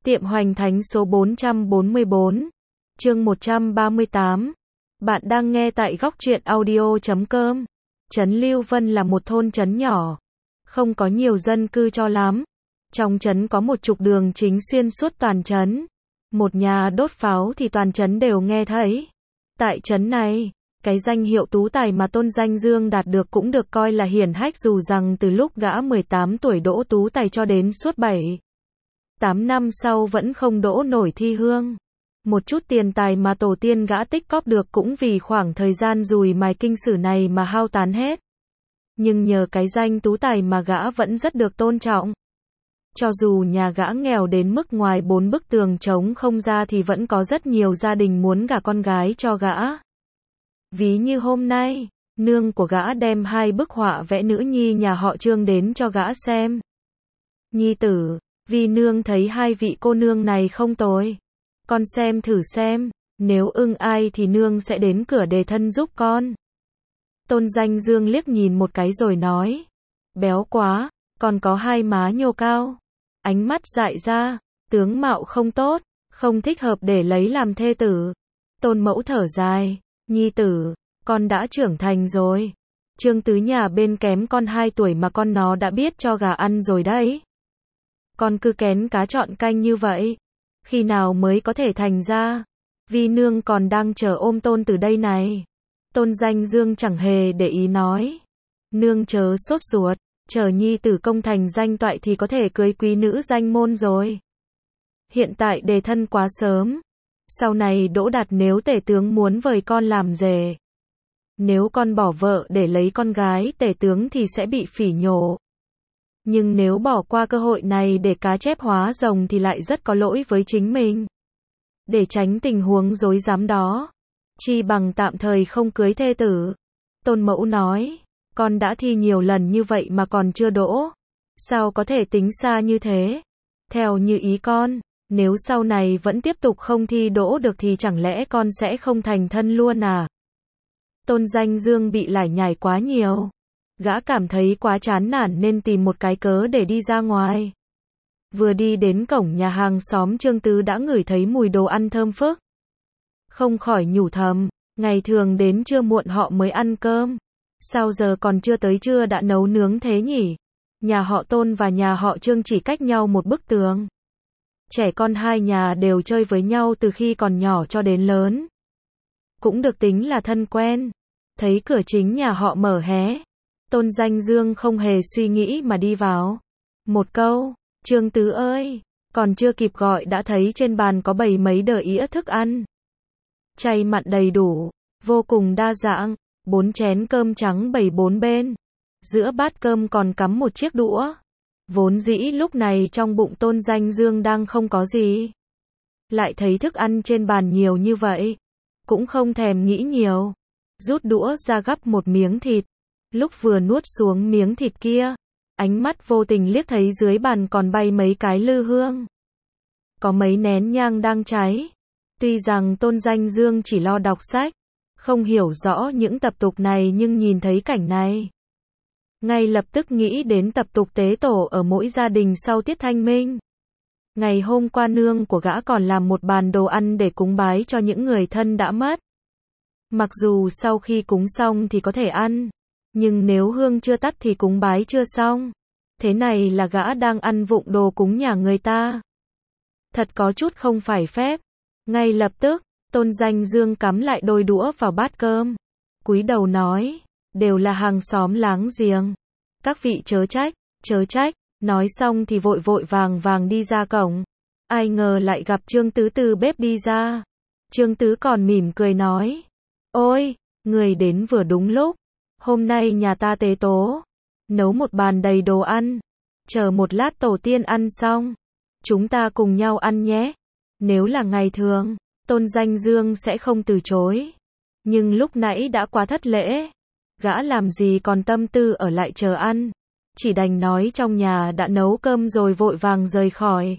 Tiệm Hoành Thánh số 444, chương 138. Bạn đang nghe tại góc truyện audio.com. Trấn Lưu Vân là một thôn trấn nhỏ, không có nhiều dân cư cho lắm. Trong trấn có một trục đường chính xuyên suốt toàn trấn. Một nhà đốt pháo thì toàn trấn đều nghe thấy. Tại trấn này, cái danh hiệu tú tài mà Tôn Danh Dương đạt được cũng được coi là hiển hách, dù rằng từ lúc gã 18 tuổi đỗ tú tài cho đến suốt 7-8 năm sau vẫn không đỗ nổi thi hương. Một chút tiền tài mà tổ tiên gã tích cóp được cũng vì khoảng thời gian dùi mài kinh sử này mà hao tán hết. Nhưng nhờ cái danh tú tài mà gã vẫn rất được tôn trọng. Cho dù nhà gã nghèo đến mức ngoài 4 bức tường trống không ra thì vẫn có rất nhiều gia đình muốn gả con gái cho gã. Ví như hôm nay, nương của gã đem 2 bức họa vẽ nữ nhi nhà họ Trương đến cho gã xem. Nhi tử, vì nương thấy 2 vị cô nương này không tồi. Con xem thử xem, nếu ưng ai thì nương sẽ đến cửa đề thân giúp con. Tôn Danh Dương liếc nhìn một cái rồi nói, béo quá, còn có 2 má nhô cao, ánh mắt dại ra, tướng mạo không tốt, không thích hợp để lấy làm thê tử. Tôn Mẫu thở dài, nhi tử, con đã trưởng thành rồi. Trương Tứ nhà bên kém con 2 tuổi mà con nó đã biết cho gà ăn rồi đấy. Con cứ kén cá chọn canh như vậy, khi nào mới có thể thành ra? Vì nương còn đang chờ ôm Tôn từ đây này. Tôn Danh Dương chẳng hề để ý nói, nương chớ sốt ruột, chờ nhi tử công thành danh toại thì có thể cưới quý nữ danh môn rồi. Hiện tại đề thân quá sớm, sau này Đỗ Đạt nếu tể tướng muốn vời con làm rể, nếu con bỏ vợ để lấy con gái tể tướng thì sẽ bị phỉ nhổ. Nhưng nếu bỏ qua cơ hội này để cá chép hóa rồng thì lại rất có lỗi với chính mình. Để tránh tình huống rối rắm đó, chi bằng tạm thời không cưới thê tử. Tôn Mẫu nói, con đã thi nhiều lần như vậy mà còn chưa đỗ. Sao có thể tính xa như thế? Theo như ý con, nếu sau này vẫn tiếp tục không thi đỗ được thì chẳng lẽ con sẽ không thành thân luôn à? Tôn Danh Dương bị lải nhải quá nhiều. Gã cảm thấy quá chán nản nên tìm một cái cớ để đi ra ngoài. Vừa đi đến cổng nhà hàng xóm Trương Tứ đã ngửi thấy mùi đồ ăn thơm phức. Không khỏi nhủ thầm, ngày thường đến trưa muộn họ mới ăn cơm. Sao giờ còn chưa tới trưa đã nấu nướng thế nhỉ? Nhà họ Tôn và nhà họ Trương chỉ cách nhau một bức tường. Trẻ con hai nhà đều chơi với nhau từ khi còn nhỏ cho đến lớn. Cũng được tính là thân quen. Thấy cửa chính nhà họ mở hé, Tôn Danh Dương không hề suy nghĩ mà đi vào. Một câu, Trương Tứ ơi, còn chưa kịp gọi đã thấy trên bàn có bày mấy đĩa ĩa thức ăn. Chay mặn đầy đủ, vô cùng đa dạng, 4 chén cơm trắng bày 4 bên. Giữa bát cơm còn cắm một chiếc đũa. Vốn dĩ lúc này trong bụng Tôn Danh Dương đang không có gì. Lại thấy thức ăn trên bàn nhiều như vậy, cũng không thèm nghĩ nhiều. Rút đũa ra gắp một miếng thịt. Lúc vừa nuốt xuống miếng thịt kia, ánh mắt vô tình liếc thấy dưới bàn còn bay mấy cái lư hương. Có mấy nén nhang đang cháy. Tuy rằng Tôn Danh Dương chỉ lo đọc sách, không hiểu rõ những tập tục này nhưng nhìn thấy cảnh này, ngay lập tức nghĩ đến tập tục tế tổ ở mỗi gia đình sau tiết thanh minh. Ngày hôm qua nương của gã còn làm một bàn đồ ăn để cúng bái cho những người thân đã mất. Mặc dù sau khi cúng xong thì có thể ăn, nhưng nếu hương chưa tắt thì cúng bái chưa xong. Thế này là gã đang ăn vụng đồ cúng nhà người ta. Thật có chút không phải phép. Ngay lập tức, Tôn Danh Dương cắm lại đôi đũa vào bát cơm. Cúi đầu nói, đều là hàng xóm láng giềng. Các vị chớ trách, chớ trách. Nói xong thì vội vội vàng vàng đi ra cổng. Ai ngờ lại gặp Trương Tứ từ bếp đi ra. Trương Tứ còn mỉm cười nói, ôi, người đến vừa đúng lúc. Hôm nay nhà ta tế tố, nấu một bàn đầy đồ ăn. Chờ một lát tổ tiên ăn xong, chúng ta cùng nhau ăn nhé. Nếu là ngày thường, Tôn Danh Dương sẽ không từ chối. Nhưng lúc nãy đã quá thất lễ. Gã làm gì còn tâm tư ở lại chờ ăn. Chỉ đành nói trong nhà đã nấu cơm rồi vội vàng rời khỏi.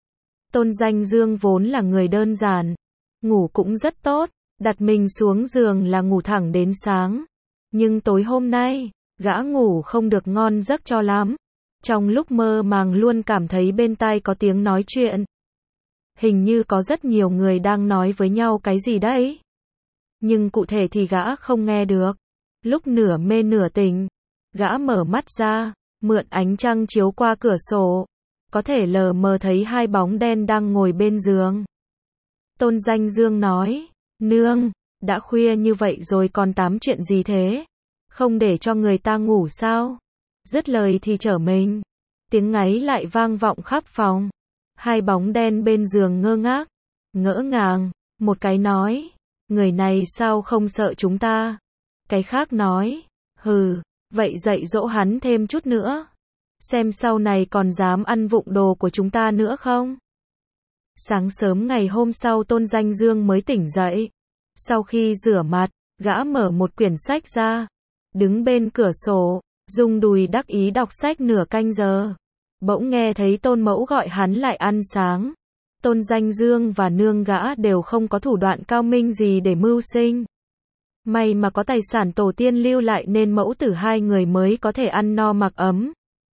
Tôn Danh Dương vốn là người đơn giản, ngủ cũng rất tốt, đặt mình xuống giường là ngủ thẳng đến sáng. Nhưng tối hôm nay, gã ngủ không được ngon giấc cho lắm. Trong lúc mơ màng luôn cảm thấy bên tai có tiếng nói chuyện. Hình như có rất nhiều người đang nói với nhau cái gì đấy. Nhưng cụ thể thì gã không nghe được. Lúc nửa mê nửa tỉnh, gã mở mắt ra, mượn ánh trăng chiếu qua cửa sổ. Có thể lờ mờ thấy hai bóng đen đang ngồi bên giường. Tôn Danh Dương nói, nương, đã khuya như vậy rồi còn tám chuyện gì thế? Không để cho người ta ngủ sao? Dứt lời thì trở mình. Tiếng ngáy lại vang vọng khắp phòng. Hai bóng đen bên giường ngơ ngác, ngỡ ngàng. Một cái nói, người này sao không sợ chúng ta? Cái khác nói, hừ, vậy dạy dỗ hắn thêm chút nữa. Xem sau này còn dám ăn vụng đồ của chúng ta nữa không? Sáng sớm ngày hôm sau Tôn Danh Dương mới tỉnh dậy. Sau khi rửa mặt, gã mở một quyển sách ra. Đứng bên cửa sổ, rung đùi đắc ý đọc sách nửa canh giờ. Bỗng nghe thấy Tôn Mẫu gọi hắn lại ăn sáng. Tôn Danh Dương và nương gã đều không có thủ đoạn cao minh gì để mưu sinh. May mà có tài sản tổ tiên lưu lại nên mẫu tử hai người mới có thể ăn no mặc ấm.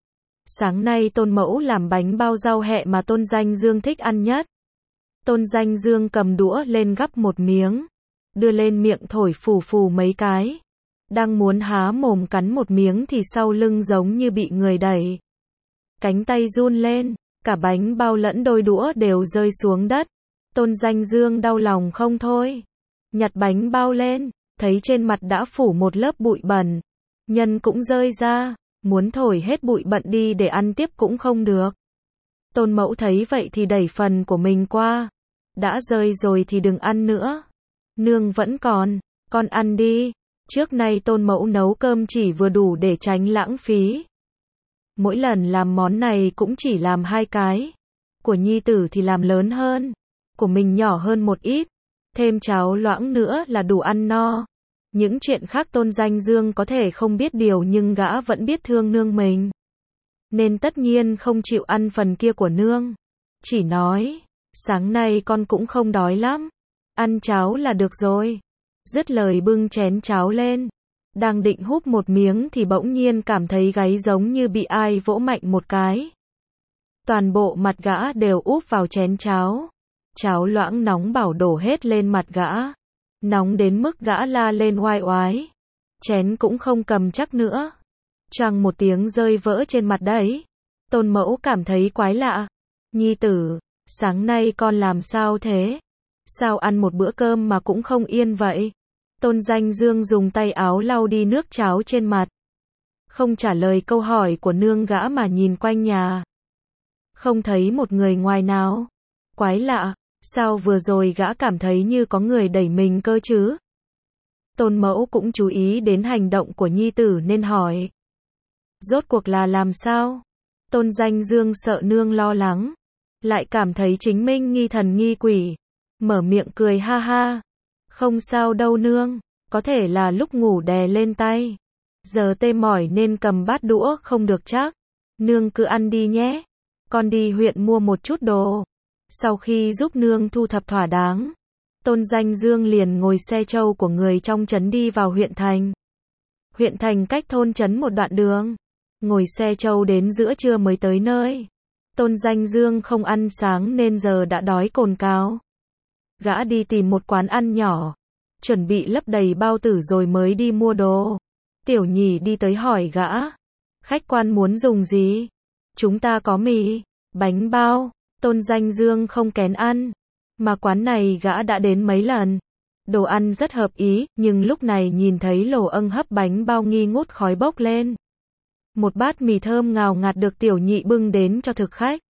Sáng nay Tôn Mẫu làm bánh bao rau hẹ mà Tôn Danh Dương thích ăn nhất. Tôn Danh Dương cầm đũa lên gắp một miếng, đưa lên miệng thổi phù phù mấy cái. Đang muốn há mồm cắn một miếng thì sau lưng giống như bị người đẩy. Cánh tay run lên, cả bánh bao lẫn đôi đũa đều rơi xuống đất. Tôn Danh Dương đau lòng không thôi. Nhặt bánh bao lên, thấy trên mặt đã phủ một lớp bụi bẩn. Nhân cũng rơi ra, muốn thổi hết bụi bẩn đi để ăn tiếp cũng không được. Tôn Mẫu thấy vậy thì đẩy phần của mình qua. Đã rơi rồi thì đừng ăn nữa. Nương vẫn còn, con ăn đi. Trước nay Tôn Mẫu nấu cơm chỉ vừa đủ để tránh lãng phí. Mỗi lần làm món này cũng chỉ làm 2 cái. Của nhi tử thì làm lớn hơn. Của mình nhỏ hơn một ít. Thêm cháo loãng nữa là đủ ăn no. Những chuyện khác Tôn Danh Dương có thể không biết điều nhưng gã vẫn biết thương nương mình. Nên tất nhiên không chịu ăn phần kia của nương. Chỉ nói, sáng nay con cũng không đói lắm. Ăn cháo là được rồi. Dứt lời bưng chén cháo lên. Đang định húp một miếng thì bỗng nhiên cảm thấy gáy giống như bị ai vỗ mạnh một cái. Toàn bộ mặt gã đều úp vào chén cháo. Cháo loãng nóng bảo đổ hết lên mặt gã. Nóng đến mức gã la lên oai oái. Chén cũng không cầm chắc nữa. Choàng một tiếng rơi vỡ trên mặt đấy. Tôn Mẫu cảm thấy quái lạ. Nhi tử, sáng nay con làm sao thế? Sao ăn một bữa cơm mà cũng không yên vậy? Tôn Danh Dương dùng tay áo lau đi nước cháo trên mặt. Không trả lời câu hỏi của nương gã mà nhìn quanh nhà. Không thấy một người ngoài nào. Quái lạ, sao vừa rồi gã cảm thấy như có người đẩy mình cơ chứ? Tôn Mẫu cũng chú ý đến hành động của nhi tử nên hỏi. Rốt cuộc là làm sao? Tôn Danh Dương sợ nương lo lắng. Lại cảm thấy chính mình nghi thần nghi quỷ. Mở miệng cười ha ha. Không sao đâu nương. Có thể là lúc ngủ đè lên tay. Giờ tê mỏi nên cầm bát đũa không được chắc. Nương cứ ăn đi nhé. Con đi huyện mua một chút đồ. Sau khi giúp nương thu thập thỏa đáng, Tôn Danh Dương liền ngồi xe trâu của người trong trấn đi vào huyện thành. Huyện thành cách thôn trấn một đoạn đường. Ngồi xe trâu đến giữa trưa mới tới nơi. Tôn Danh Dương không ăn sáng nên giờ đã đói cồn cào. Gã đi tìm một quán ăn nhỏ, chuẩn bị lấp đầy bao tử rồi mới đi mua đồ. Tiểu Nhị đi tới hỏi gã. Khách quan muốn dùng gì? Chúng ta có mì, bánh bao. Tôn Danh Dương không kén ăn. Mà quán này gã đã đến mấy lần. Đồ ăn rất hợp ý, nhưng lúc này nhìn thấy lồ âng hấp bánh bao nghi ngút khói bốc lên. Một bát mì thơm ngào ngạt được Tiểu Nhị bưng đến cho thực khách.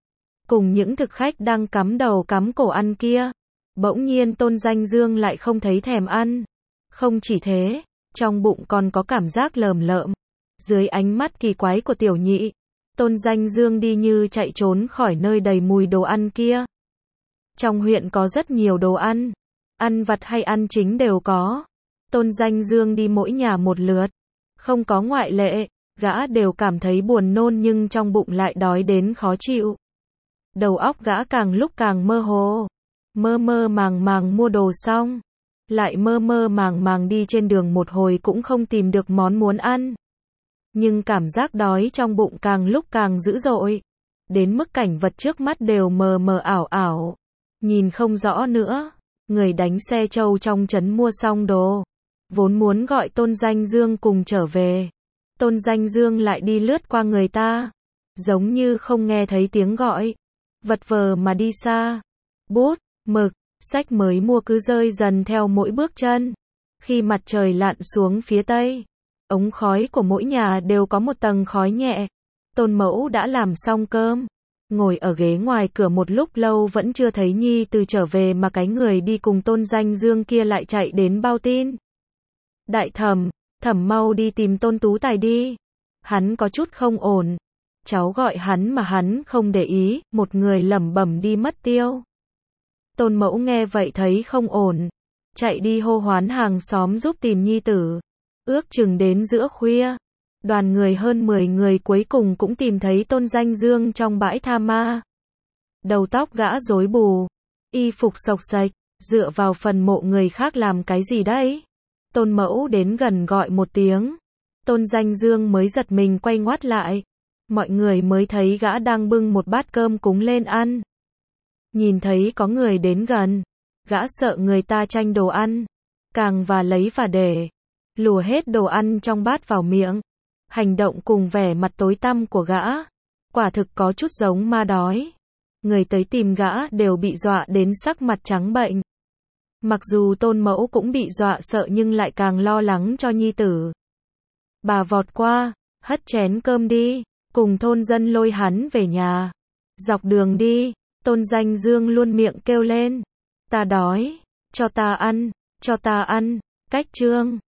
Cùng những thực khách đang cắm đầu cắm cổ ăn kia. Bỗng nhiên Tôn Danh Dương lại không thấy thèm ăn. Không chỉ thế, trong bụng còn có cảm giác lởm lợm. Dưới ánh mắt kỳ quái của Tiểu Nhị, Tôn Danh Dương đi như chạy trốn khỏi nơi đầy mùi đồ ăn kia. Trong huyện có rất nhiều đồ ăn. Ăn vặt hay ăn chính đều có. Tôn Danh Dương đi mỗi nhà một lượt. Không có ngoại lệ. Gã đều cảm thấy buồn nôn nhưng trong bụng lại đói đến khó chịu. Đầu óc gã càng lúc càng mơ hồ. Mơ mơ màng màng mua đồ xong. Lại mơ mơ màng màng đi trên đường một hồi cũng không tìm được món muốn ăn. Nhưng cảm giác đói trong bụng càng lúc càng dữ dội. Đến mức cảnh vật trước mắt đều mờ mờ ảo ảo. nhìn không rõ nữa. Người đánh xe trâu trong trấn mua xong đồ, vốn muốn gọi Tôn Danh Dương cùng trở về. Tôn Danh Dương lại đi lướt qua người ta, giống như không nghe thấy tiếng gọi, vật vờ mà đi xa. Bút, mực, sách mới mua cứ rơi dần theo mỗi bước chân. Khi mặt trời lặn xuống phía tây, ống khói của mỗi nhà đều có một tầng khói nhẹ. Tôn Mẫu đã làm xong cơm, ngồi ở ghế ngoài cửa một lúc lâu vẫn chưa thấy Nhi Từ trở về mà cái người đi cùng Tôn Danh Dương kia lại chạy đến báo tin. Đại thẩm, thẩm mau đi tìm Tôn Tú Tài đi. Hắn có chút không ổn. Cháu gọi hắn mà hắn không để ý, một người lẩm bẩm đi mất tiêu. Tôn Mẫu nghe vậy thấy không ổn, chạy đi hô hoán hàng xóm giúp tìm Nhi Tử. Ước chừng đến giữa khuya, đoàn người hơn 10 người cuối cùng cũng tìm thấy Tôn Danh Dương trong bãi tha ma. Đầu tóc gã rối bù, y phục xộc xệch, dựa vào phần mộ người khác làm cái gì đấy? Tôn Mẫu đến gần gọi một tiếng, Tôn Danh Dương mới giật mình quay ngoắt lại. Mọi người mới thấy gã đang bưng một bát cơm cúng lên ăn. Nhìn thấy có người đến gần, gã sợ người ta tranh đồ ăn, càng và lấy và để, lùa hết đồ ăn trong bát vào miệng. Hành động cùng vẻ mặt tối tăm của gã, quả thực có chút giống ma đói. Người tới tìm gã đều bị dọa đến sắc mặt trắng bệch. Mặc dù Tôn Mẫu cũng bị dọa sợ nhưng lại càng lo lắng cho Nhi Tử. Bà vọt qua, hất chén cơm đi, cùng thôn dân lôi hắn về nhà. Dọc đường đi, Tôn Danh Dương luôn miệng kêu lên, ta đói, cho ta ăn, cách chương.